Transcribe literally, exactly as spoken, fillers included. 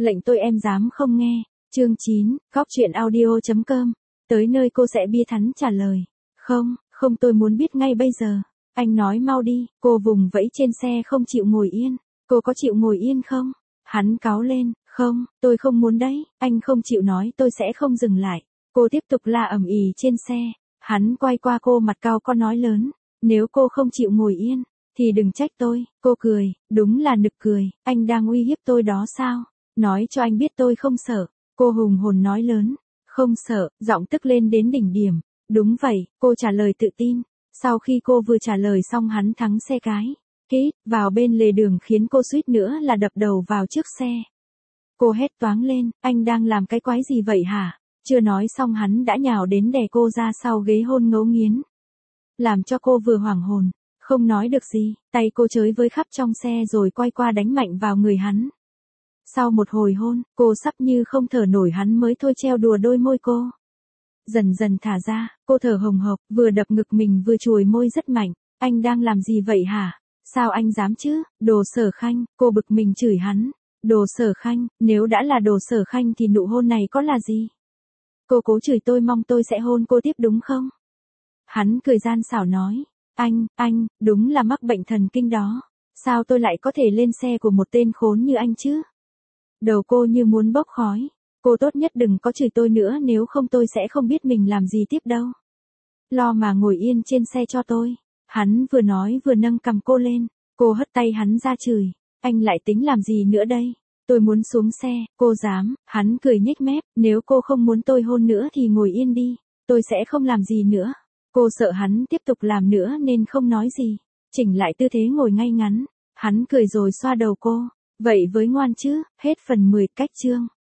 Lệnh tôi em dám không nghe. Chương chín, Cóc truyện audio chấm com. Tới nơi cô sẽ bi thắn trả lời. Không, không tôi muốn biết ngay bây giờ. Anh nói mau đi. Cô vùng vẫy trên xe không chịu ngồi yên. Cô có chịu ngồi yên không? Hắn cáu lên. Không, tôi không muốn đấy. Anh không chịu nói tôi sẽ không dừng lại. Cô tiếp tục la ầm ĩ trên xe. Hắn quay qua cô mặt cao có nói lớn. Nếu cô không chịu ngồi yên, thì đừng trách tôi. Cô cười, đúng là nực cười. Anh đang uy hiếp tôi đó sao? Nói cho anh biết tôi không sợ. Cô hùng hồn nói lớn. Không sợ, giọng tức lên đến đỉnh điểm. Đúng vậy, cô trả lời tự tin. Sau khi cô vừa trả lời xong hắn thắng xe cái. Kít, vào bên lề đường khiến cô suýt nữa là đập đầu vào trước xe. Cô hét toáng lên, anh đang làm cái quái gì vậy hả? Chưa nói xong hắn đã nhào đến đè cô ra sau ghế hôn ngấu nghiến. Làm cho cô vừa hoảng hồn, không nói được gì, tay cô chới với khắp trong xe rồi quay qua đánh mạnh vào người hắn. Sau một hồi hôn, cô sắp như không thở nổi hắn mới thôi treo đùa đôi môi cô. Dần dần thả ra, cô thở hồng hộc, vừa đập ngực mình vừa chùi môi rất mạnh. Anh đang làm gì vậy hả? Sao anh dám chứ? Đồ Sở Khanh, cô bực mình chửi hắn. Đồ Sở Khanh, nếu đã là đồ Sở Khanh thì nụ hôn này có là gì? Cô cố chửi tôi mong tôi sẽ hôn cô tiếp đúng không? Hắn cười gian xảo nói. Anh, anh, đúng là mắc bệnh thần kinh đó. Sao tôi lại có thể lên xe của một tên khốn như anh chứ? Đầu cô như muốn bốc khói. Cô tốt nhất đừng có chửi tôi nữa nếu không tôi sẽ không biết mình làm gì tiếp đâu. Lo mà ngồi yên trên xe cho tôi. Hắn vừa nói vừa nâng cằm cô lên. Cô hất tay hắn ra chửi. Anh lại tính làm gì nữa đây? Tôi muốn xuống xe, cô dám. Hắn cười nhếch mép. Nếu cô không muốn tôi hôn nữa thì ngồi yên đi. Tôi sẽ không làm gì nữa. Cô sợ hắn tiếp tục làm nữa nên không nói gì. Chỉnh lại tư thế ngồi ngay ngắn. Hắn cười rồi xoa đầu cô. Vậy với ngoan chứ, hết phần mười cách chương.